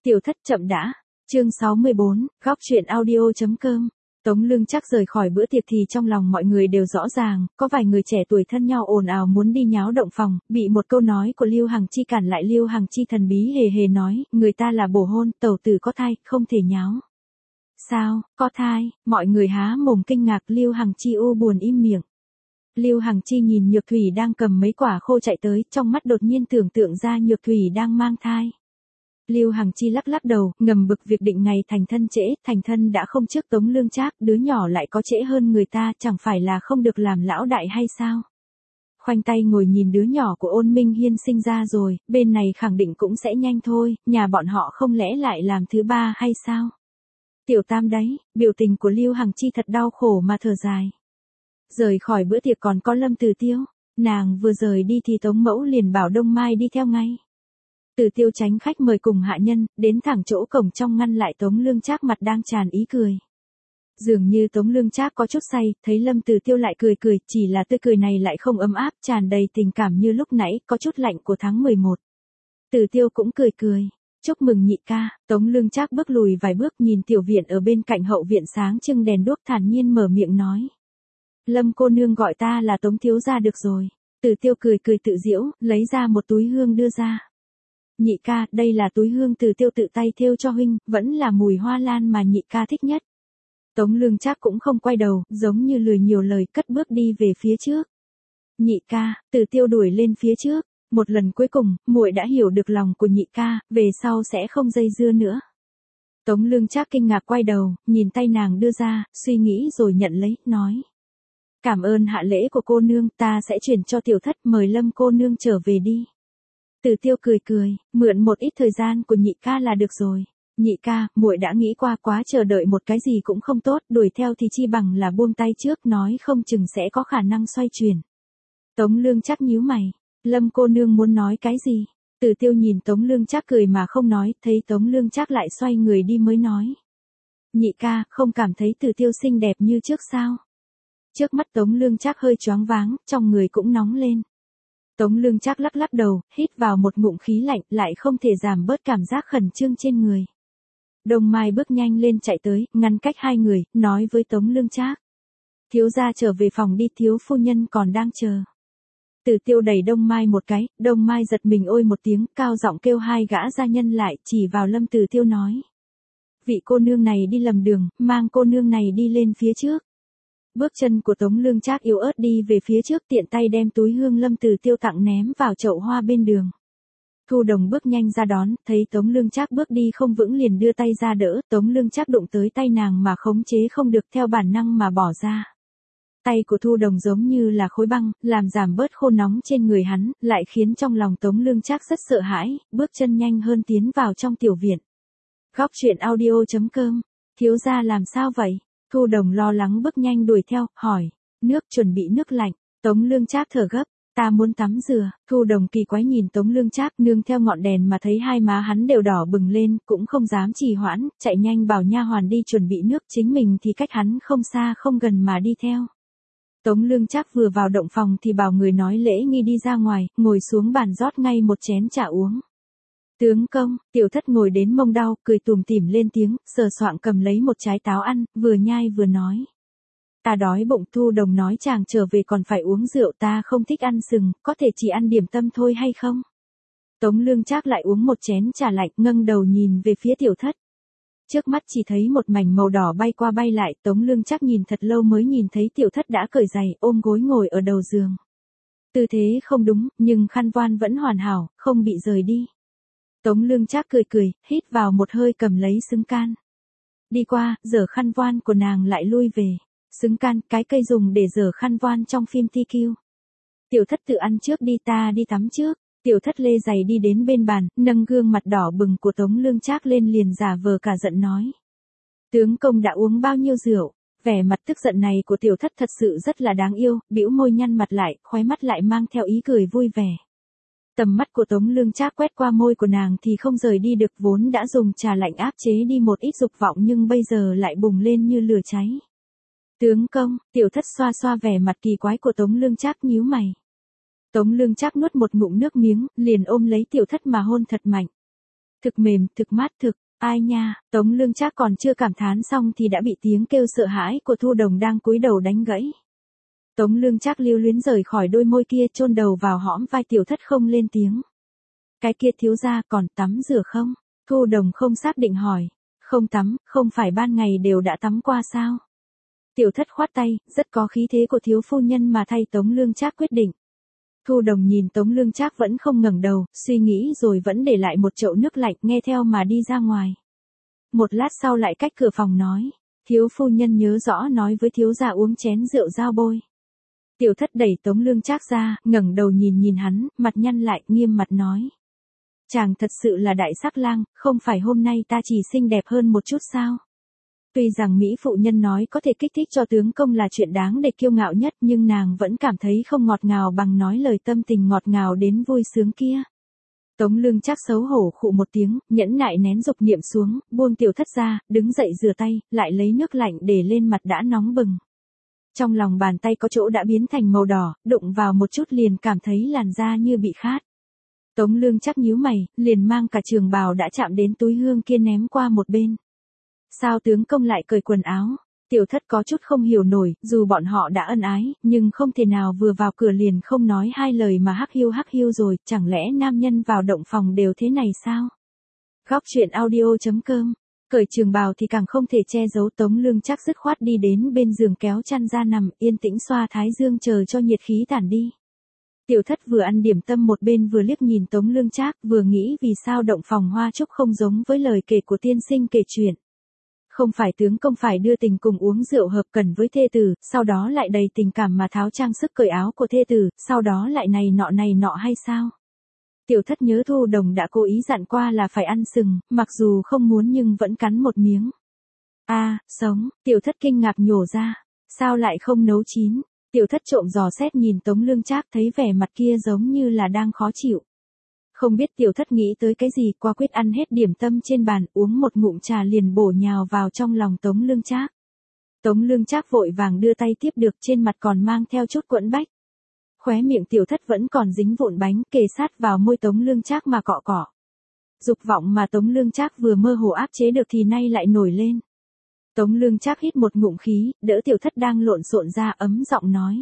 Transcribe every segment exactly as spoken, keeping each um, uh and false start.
Tiểu thất chậm đã. Chương sáu mươi bốn, góc truyện audio.com. Tống Lương Trác rời khỏi bữa tiệc thì trong lòng mọi người đều rõ ràng, có vài người trẻ tuổi thân nhau ồn ào muốn đi nháo động phòng, bị một câu nói của Lưu Hằng Chi cản lại. Lưu Hằng Chi thần bí hề hề nói, người ta là bổ hôn, tẩu tử có thai, không thể nháo. Sao, có thai? Mọi người há mồm kinh ngạc. Lưu Hằng Chi u buồn im miệng. Lưu Hằng Chi nhìn Nhược Thủy đang cầm mấy quả khô chạy tới, trong mắt đột nhiên tưởng tượng ra Nhược Thủy đang mang thai. Lưu Hằng Chi lắc lắc đầu, ngầm bực việc định ngày thành thân trễ, thành thân đã không trước Tống Lương Trác, đứa nhỏ lại có trễ hơn người ta, chẳng phải là không được làm lão đại hay sao? Khoanh tay ngồi nhìn đứa nhỏ của Ôn Minh Hiên sinh ra rồi, bên này khẳng định cũng sẽ nhanh thôi, nhà bọn họ không lẽ lại làm thứ ba hay sao? Tiểu tam đấy, biểu tình của Lưu Hằng Chi thật đau khổ mà thở dài. Rời khỏi bữa tiệc còn có Lâm Từ Tiêu, nàng vừa rời đi thì Tống Mẫu liền bảo Đông Mai đi theo ngay. Từ Tiêu tránh khách mời cùng hạ nhân, đến thẳng chỗ cổng trong ngăn lại Tống Lương Trác mặt đang tràn ý cười. Dường như Tống Lương Trác có chút say, thấy Lâm Từ Tiêu lại cười cười, chỉ là tươi cười này lại không ấm áp, tràn đầy tình cảm như lúc nãy, có chút lạnh của tháng mười một. Từ Tiêu cũng cười cười, chúc mừng nhị ca. Tống Lương Trác bước lùi vài bước nhìn tiểu viện ở bên cạnh hậu viện sáng trưng đèn đuốc, thản nhiên mở miệng nói. Lâm cô nương gọi ta là Tống thiếu gia được rồi. Từ Tiêu cười cười tự giễu, lấy ra một túi hương đưa ra. Nhị ca, đây là túi hương Từ Tiêu tự tay thêu cho huynh, vẫn là mùi hoa lan mà nhị ca thích nhất. Tống Lương Trác cũng không quay đầu, giống như lười nhiều lời, cất bước đi về phía trước. Nhị ca, Từ Tiêu đuổi lên phía trước. Một lần cuối cùng, muội đã hiểu được lòng của nhị ca, về sau sẽ không dây dưa nữa. Tống Lương Trác kinh ngạc quay đầu, nhìn tay nàng đưa ra, suy nghĩ rồi nhận lấy, nói. Cảm ơn hạ lễ của cô nương, ta sẽ chuyển cho tiểu thất, mời Lâm cô nương trở về đi. Từ Tiêu cười cười, mượn một ít thời gian của nhị ca là được rồi. Nhị ca, muội đã nghĩ qua, quá chờ đợi một cái gì cũng không tốt, đuổi theo thì chi bằng là buông tay trước, nói không chừng sẽ có khả năng xoay chuyển. Tống Lương Trác nhíu mày, Lâm cô nương muốn nói cái gì? Từ Tiêu nhìn Tống Lương Trác cười mà không nói, thấy Tống Lương Trác lại xoay người đi mới nói. Nhị ca, không cảm thấy Từ Tiêu xinh đẹp như trước sao? Trước mắt Tống Lương Trác hơi choáng váng, trong người cũng nóng lên. Tống Lương Trác lắc lắc đầu, hít vào một ngụm khí lạnh, lại không thể giảm bớt cảm giác khẩn trương trên người. Đông Mai bước nhanh lên chạy tới, ngăn cách hai người, nói với Tống Lương Trác. Thiếu gia trở về phòng đi, thiếu phu nhân còn đang chờ. Từ Tiêu đẩy Đông Mai một cái, Đông Mai giật mình ôi một tiếng, cao giọng kêu hai gã gia nhân lại, chỉ vào Lâm Từ Tiêu nói. Vị cô nương này đi lầm đường, mang cô nương này đi lên phía trước. Bước chân của Tống Lương Trác yếu ớt đi về phía trước, tiện tay đem túi hương Lâm Từ Tiêu tặng ném vào chậu hoa bên đường. Thu Đồng bước nhanh ra đón, thấy Tống Lương Trác bước đi không vững liền đưa tay ra đỡ, Tống Lương Trác đụng tới tay nàng mà khống chế không được, theo bản năng mà bỏ ra. Tay của Thu Đồng giống như là khối băng, làm giảm bớt khô nóng trên người hắn, lại khiến trong lòng Tống Lương Trác rất sợ hãi, bước chân nhanh hơn tiến vào trong tiểu viện. Góc truyện audio.com. Thiếu gia làm sao vậy? Thu Đồng lo lắng bước nhanh đuổi theo, hỏi. Nước, chuẩn bị nước lạnh. Tống Lương Trác thở gấp. Ta muốn tắm rửa. Thu Đồng kỳ quái nhìn Tống Lương Trác, nương theo ngọn đèn mà thấy hai má hắn đều đỏ bừng lên, cũng không dám trì hoãn, chạy nhanh bảo nha hoàn đi chuẩn bị nước, chính mình thì cách hắn không xa không gần mà đi theo. Tống Lương Trác vừa vào động phòng thì bảo người nói lễ nghi đi ra ngoài, ngồi xuống bàn rót ngay một chén trà uống. Tướng công, tiểu thất ngồi đến mông đau, cười tủm tỉm lên tiếng, sờ soạng cầm lấy một trái táo ăn, vừa nhai vừa nói. Ta đói bụng. Thu Đồng nói chàng trở về còn phải uống rượu, ta không thích ăn sừng, có thể chỉ ăn điểm tâm thôi hay không? Tống Lương Trác lại uống một chén trà lạnh, ngâng đầu nhìn về phía tiểu thất. Trước mắt chỉ thấy một mảnh màu đỏ bay qua bay lại, Tống Lương Trác nhìn thật lâu mới nhìn thấy tiểu thất đã cởi giày, ôm gối ngồi ở đầu giường. Tư thế không đúng, nhưng khăn voan vẫn hoàn hảo, không bị rời đi. Tống Lương Trác cười cười, hít vào một hơi cầm lấy xứng can. Đi qua, giở khăn voan của nàng lại lui về. Xứng can, cái cây dùng để giở khăn voan trong phim tê quy. Tiểu thất tự ăn trước đi, ta đi tắm trước. Tiểu thất lê giày đi đến bên bàn, nâng gương mặt đỏ bừng của Tống Lương Trác lên liền giả vờ cả giận nói. Tướng công đã uống bao nhiêu rượu? Vẻ mặt tức giận này của tiểu thất thật sự rất là đáng yêu, bĩu môi nhăn mặt lại, khóe mắt lại mang theo ý cười vui vẻ. Tầm mắt của Tống Lương Trác quét qua môi của nàng thì không rời đi được, vốn đã dùng trà lạnh áp chế đi một ít dục vọng nhưng bây giờ lại bùng lên như lửa cháy. Tướng công, tiểu thất xoa xoa vẻ mặt kỳ quái của Tống Lương Trác nhíu mày. Tống Lương Trác nuốt một ngụm nước miếng, liền ôm lấy tiểu thất mà hôn thật mạnh. Thực mềm, thực mát thực, ai nha, Tống Lương Trác còn chưa cảm thán xong thì đã bị tiếng kêu sợ hãi của Thu Đồng đang cúi đầu đánh gãy. Tống Lương Trác lưu luyến rời khỏi đôi môi kia, chôn đầu vào hõm vai Tiểu Thất không lên tiếng. Cái kia thiếu gia còn tắm rửa không? Thu Đồng không xác định hỏi. Không tắm, không phải ban ngày đều đã tắm qua sao? Tiểu Thất khoát tay, rất có khí thế của thiếu phu nhân mà thay Tống Lương Trác quyết định. Thu Đồng nhìn Tống Lương Trác vẫn không ngẩng đầu, suy nghĩ rồi vẫn để lại một chậu nước lạnh, nghe theo mà đi ra ngoài. Một lát sau lại cách cửa phòng nói, thiếu phu nhân nhớ rõ nói với thiếu gia uống chén rượu dao bôi. Tiểu Thất đẩy Tống Lương Trác ra, ngẩng đầu nhìn nhìn hắn, mặt nhăn lại, nghiêm mặt nói. Chàng thật sự là đại sắc lang, không phải hôm nay ta chỉ xinh đẹp hơn một chút sao? Tuy rằng Mỹ phụ nhân nói có thể kích thích cho tướng công là chuyện đáng để kiêu ngạo nhất, nhưng nàng vẫn cảm thấy không ngọt ngào bằng nói lời tâm tình ngọt ngào đến vui sướng kia. Tống Lương Trác xấu hổ khụ một tiếng, nhẫn nại nén dục niệm xuống, buông Tiểu Thất ra, đứng dậy rửa tay, lại lấy nước lạnh để lên mặt đã nóng bừng. Trong lòng bàn tay có chỗ đã biến thành màu đỏ, đụng vào một chút liền cảm thấy làn da như bị khát. Tống Lương Trác nhíu mày, liền mang cả trường bào đã chạm đến túi hương kia ném qua một bên. Sao tướng công lại cởi quần áo? Tiểu Thất có chút không hiểu nổi, dù bọn họ đã ân ái, nhưng không thể nào vừa vào cửa liền không nói hai lời mà hắc hiu hắc hiu rồi, chẳng lẽ nam nhân vào động phòng đều thế này sao? Góc truyện audio chấm com. Cởi trường bào thì càng không thể che giấu. Tống Lương Trác dứt khoát đi đến bên giường kéo chăn ra nằm, yên tĩnh xoa thái dương chờ cho nhiệt khí tản đi. Tiểu Thất vừa ăn điểm tâm một bên vừa liếc nhìn Tống Lương Trác, vừa nghĩ vì sao động phòng hoa trúc không giống với lời kể của tiên sinh kể chuyện. Không phải tướng công phải đưa tình cùng uống rượu hợp cần với thê tử, sau đó lại đầy tình cảm mà tháo trang sức cởi áo của thê tử, sau đó lại này nọ này nọ hay sao? Tiểu Thất nhớ Thu Đồng đã cố ý dặn qua là phải ăn sừng, mặc dù không muốn nhưng vẫn cắn một miếng. A, à, sống, Tiểu Thất kinh ngạc nhổ ra, sao lại không nấu chín? Tiểu Thất trộm dò xét nhìn Tống Lương Trác, thấy vẻ mặt kia giống như là đang khó chịu. Không biết Tiểu Thất nghĩ tới cái gì, qua quyết ăn hết điểm tâm trên bàn, uống một ngụm trà liền bổ nhào vào trong lòng Tống Lương Trác. Tống Lương Trác vội vàng đưa tay tiếp được, trên mặt còn mang theo chút quẫn bách. Khóe miệng Tiểu Thất vẫn còn dính vụn bánh, kề sát vào môi Tống Lương Trác mà cọ cọ. Dục vọng mà Tống Lương Trác vừa mơ hồ áp chế được thì nay lại nổi lên. Tống Lương Trác hít một ngụm khí, đỡ Tiểu Thất đang lộn xộn ra, ấm giọng nói.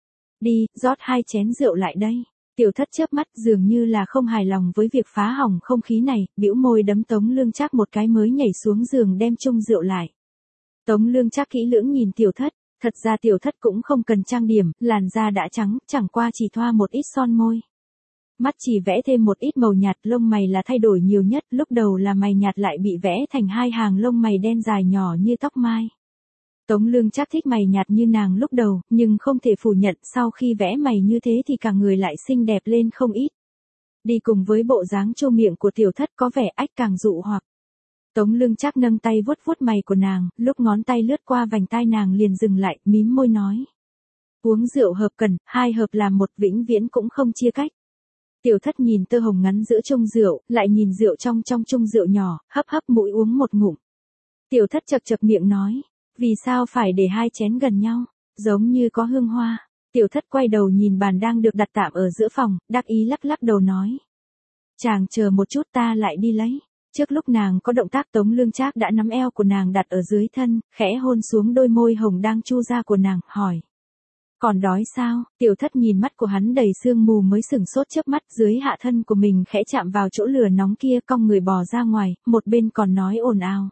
Đi, rót hai chén rượu lại đây. Tiểu Thất chớp mắt, dường như là không hài lòng với việc phá hỏng không khí này, bĩu môi đấm Tống Lương Trác một cái mới nhảy xuống giường đem chung rượu lại. Tống Lương Trác kỹ lưỡng nhìn Tiểu Thất, thật ra Tiểu Thất cũng không cần trang điểm, làn da đã trắng, chẳng qua chỉ thoa một ít son môi. Mắt chỉ vẽ thêm một ít màu nhạt, lông mày là thay đổi nhiều nhất, lúc đầu là mày nhạt lại bị vẽ thành hai hàng lông mày đen dài nhỏ như tóc mai. Tống Lương Trác thích mày nhạt như nàng lúc đầu, nhưng không thể phủ nhận sau khi vẽ mày như thế thì cả người lại xinh đẹp lên không ít. Đi cùng với bộ dáng trô miệng của Tiểu Thất có vẻ ách càng dụ hoặc. Tống Lương Trác nâng tay vuốt vuốt mày của nàng, lúc ngón tay lướt qua vành tai nàng liền dừng lại, mím môi nói. Uống rượu hợp cần, hai hợp làm một, vĩnh viễn cũng không chia cách. Tiểu Thất nhìn tơ hồng ngắn giữa chung rượu, lại nhìn rượu trong trong chung rượu nhỏ, hấp hấp mũi uống một ngụm. Tiểu Thất chật chật miệng nói. Vì sao phải để hai chén gần nhau, giống như có hương hoa. Tiểu Thất quay đầu nhìn bàn đang được đặt tạm ở giữa phòng, đắc ý lắc lắc đầu nói. Chàng chờ một chút, ta lại đi lấy. Trước lúc nàng có động tác, Tống Lương Trác đã nắm eo của nàng đặt ở dưới thân, khẽ hôn xuống đôi môi hồng đang chu ra của nàng, hỏi. Còn đói sao? Tiểu Thất nhìn mắt của hắn đầy sương mù mới sửng sốt chớp mắt, dưới hạ thân của mình khẽ chạm vào chỗ lửa nóng kia, cong người bò ra ngoài, một bên còn nói ồn ào.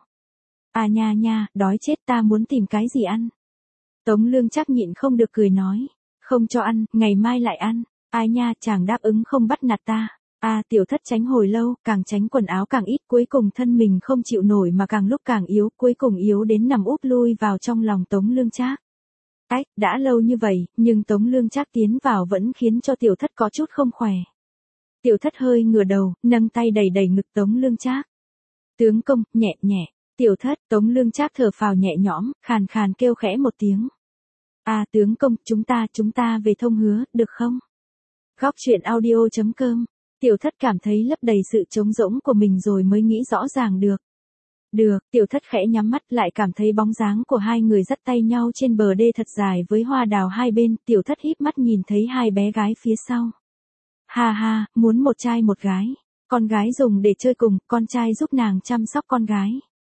À nha nha, đói chết, ta muốn tìm cái gì ăn. Tống Lương Trác nhịn không được cười nói. Không cho ăn, ngày mai lại ăn. Ai nha, chàng đáp ứng không bắt nạt ta. À, Tiểu Thất tránh hồi lâu, càng tránh quần áo càng ít, cuối cùng thân mình không chịu nổi mà càng lúc càng yếu, cuối cùng yếu đến nằm úp lui vào trong lòng Tống Lương Trác. Ách, đã lâu như vậy, nhưng Tống Lương Trác tiến vào vẫn khiến cho Tiểu Thất có chút không khỏe. Tiểu Thất hơi ngửa đầu, nâng tay đẩy đẩy ngực Tống Lương Trác. Tướng công, nhẹ nhẹ. Tiểu Thất, Tống Lương Trác thở phào nhẹ nhõm, khàn khàn kêu khẽ một tiếng. À tướng công, chúng ta, chúng ta về thông hứa, được không? Góc truyện audio chấm com. Tiểu Thất cảm thấy lấp đầy sự trống rỗng của mình rồi mới nghĩ rõ ràng được. Được, Tiểu Thất khẽ nhắm mắt lại cảm thấy bóng dáng của hai người dắt tay nhau trên bờ đê thật dài với hoa đào hai bên, Tiểu Thất híp mắt nhìn thấy hai bé gái phía sau. Ha ha, muốn một trai một gái. Con gái dùng để chơi cùng, con trai giúp nàng chăm sóc con gái.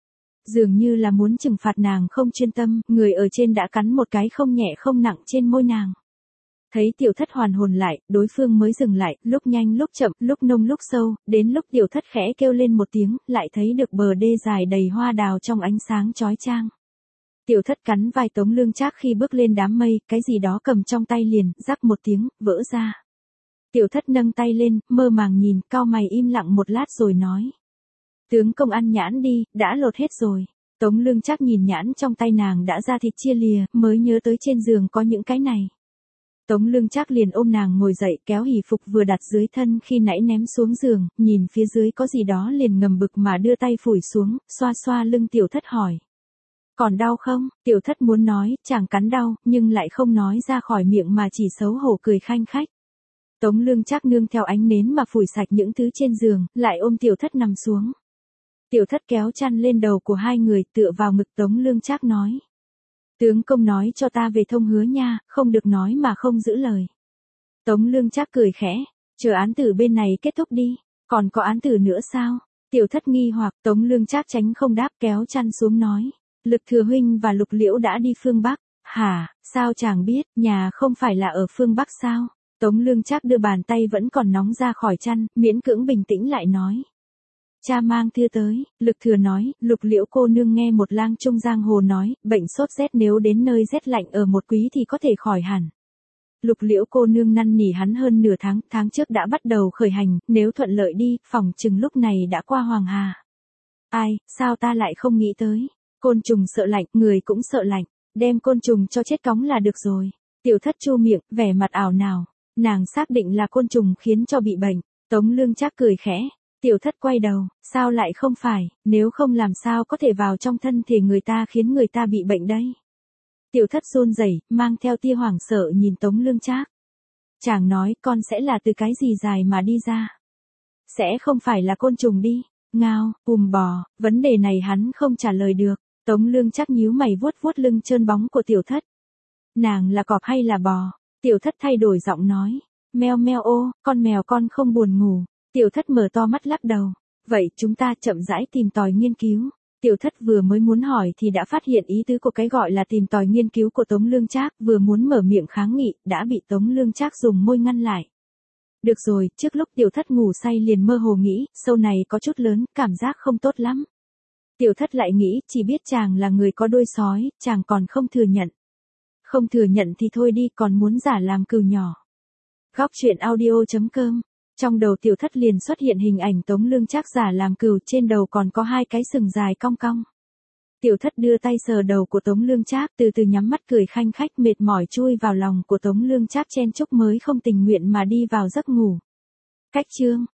Dường như là muốn trừng phạt nàng không chuyên tâm, người ở trên đã cắn một cái không nhẹ không nặng trên môi nàng. Thấy tiểu thất hoàn hồn lại, đối phương mới dừng lại, lúc nhanh lúc chậm, lúc nông lúc sâu, đến lúc tiểu thất khẽ kêu lên một tiếng, lại thấy được bờ đê dài đầy hoa đào trong ánh sáng chói chang. Tiểu thất cắn vai Tống Lương Trác khi bước lên đám mây, cái gì đó cầm trong tay liền, rắc một tiếng, vỡ ra. Tiểu thất nâng tay lên, mơ màng nhìn, cau mày im lặng một lát rồi nói. Tướng công ăn nhãn đi, đã lột hết rồi. Tống Lương Trác nhìn nhãn trong tay nàng đã ra thịt chia lìa, mới nhớ tới trên giường có những cái này. Tống Lương Trác liền ôm nàng ngồi dậy, kéo hỷ phục vừa đặt dưới thân khi nãy ném xuống giường, nhìn phía dưới có gì đó liền ngầm bực mà đưa tay phủi xuống, xoa xoa lưng tiểu thất hỏi. Còn đau không? Tiểu thất muốn nói, chàng cắn đau, nhưng lại không nói ra khỏi miệng mà chỉ xấu hổ cười khanh khách. Tống Lương Trác nương theo ánh nến mà phủi sạch những thứ trên giường, lại ôm tiểu thất nằm xuống. Tiểu thất kéo chăn lên đầu của hai người, tựa vào ngực Tống Lương Trác nói. Tướng công nói cho ta về thông hứa nha, không được nói mà không giữ lời. Tống Lương Trác cười khẽ, chờ án tử bên này kết thúc đi, còn có án tử nữa sao? Tiểu thất nghi hoặc, Tống Lương Trác tránh không đáp, kéo chăn xuống nói. Lực Thừa huynh và Lục Liễu đã đi phương Bắc. Hả, sao chàng biết, nhà không phải là ở phương Bắc sao? Tống Lương Trác đưa bàn tay vẫn còn nóng ra khỏi chăn, miễn cưỡng bình tĩnh lại nói. Cha mang thư tới, Lực Thừa nói, Lục Liễu cô nương nghe một lang trung giang hồ nói, bệnh sốt rét nếu đến nơi rét lạnh ở một quý thì có thể khỏi hẳn. Lục Liễu cô nương năn nỉ hắn hơn nửa tháng, tháng trước đã bắt đầu khởi hành, nếu thuận lợi đi, phỏng chừng lúc này đã qua Hoàng Hà. Ai, sao ta lại không nghĩ tới? Côn trùng sợ lạnh, người cũng sợ lạnh, đem côn trùng cho chết cóng là được rồi. Tiểu thất chu miệng, vẻ mặt ảo nào, nàng xác định là côn trùng khiến cho bị bệnh. Tống Lương Trác cười khẽ. Tiểu thất quay đầu, sao lại không phải, nếu không làm sao có thể vào trong thân thể người ta khiến người ta bị bệnh đây. Tiểu thất run rẩy, mang theo tia hoảng sợ nhìn Tống Lương Trác. Chàng nói con sẽ là từ cái gì dài mà đi ra. Sẽ không phải là côn trùng đi, ngao, ùm bò, vấn đề này hắn không trả lời được. Tống Lương Trác nhíu mày vuốt vuốt lưng trơn bóng của tiểu thất. Nàng là cọp hay là bò? Tiểu thất thay đổi giọng nói. Meo meo ô, con mèo con không buồn ngủ. Tiểu thất mở to mắt lắc đầu. Vậy chúng ta chậm rãi tìm tòi nghiên cứu. Tiểu thất vừa mới muốn hỏi thì đã phát hiện ý tứ của cái gọi là tìm tòi nghiên cứu của Tống Lương Trác, vừa muốn mở miệng kháng nghị, đã bị Tống Lương Trác dùng môi ngăn lại. Được rồi, trước lúc tiểu thất ngủ say liền mơ hồ nghĩ, sâu này có chút lớn, cảm giác không tốt lắm. Tiểu thất lại nghĩ, chỉ biết chàng là người có đuôi sói, chàng còn không thừa nhận. Không thừa nhận thì thôi đi, còn muốn giả làm cừu nhỏ. Góc truyện audio chấm com. Trong đầu tiểu thất liền xuất hiện hình ảnh Tống Lương Trác giả làm cừu, trên đầu còn có hai cái sừng dài cong cong. Tiểu thất đưa tay sờ đầu của Tống Lương Trác, từ từ nhắm mắt cười khanh khách, mệt mỏi chui vào lòng của Tống Lương Trác chen chúc mới không tình nguyện mà đi vào giấc ngủ. Cách chương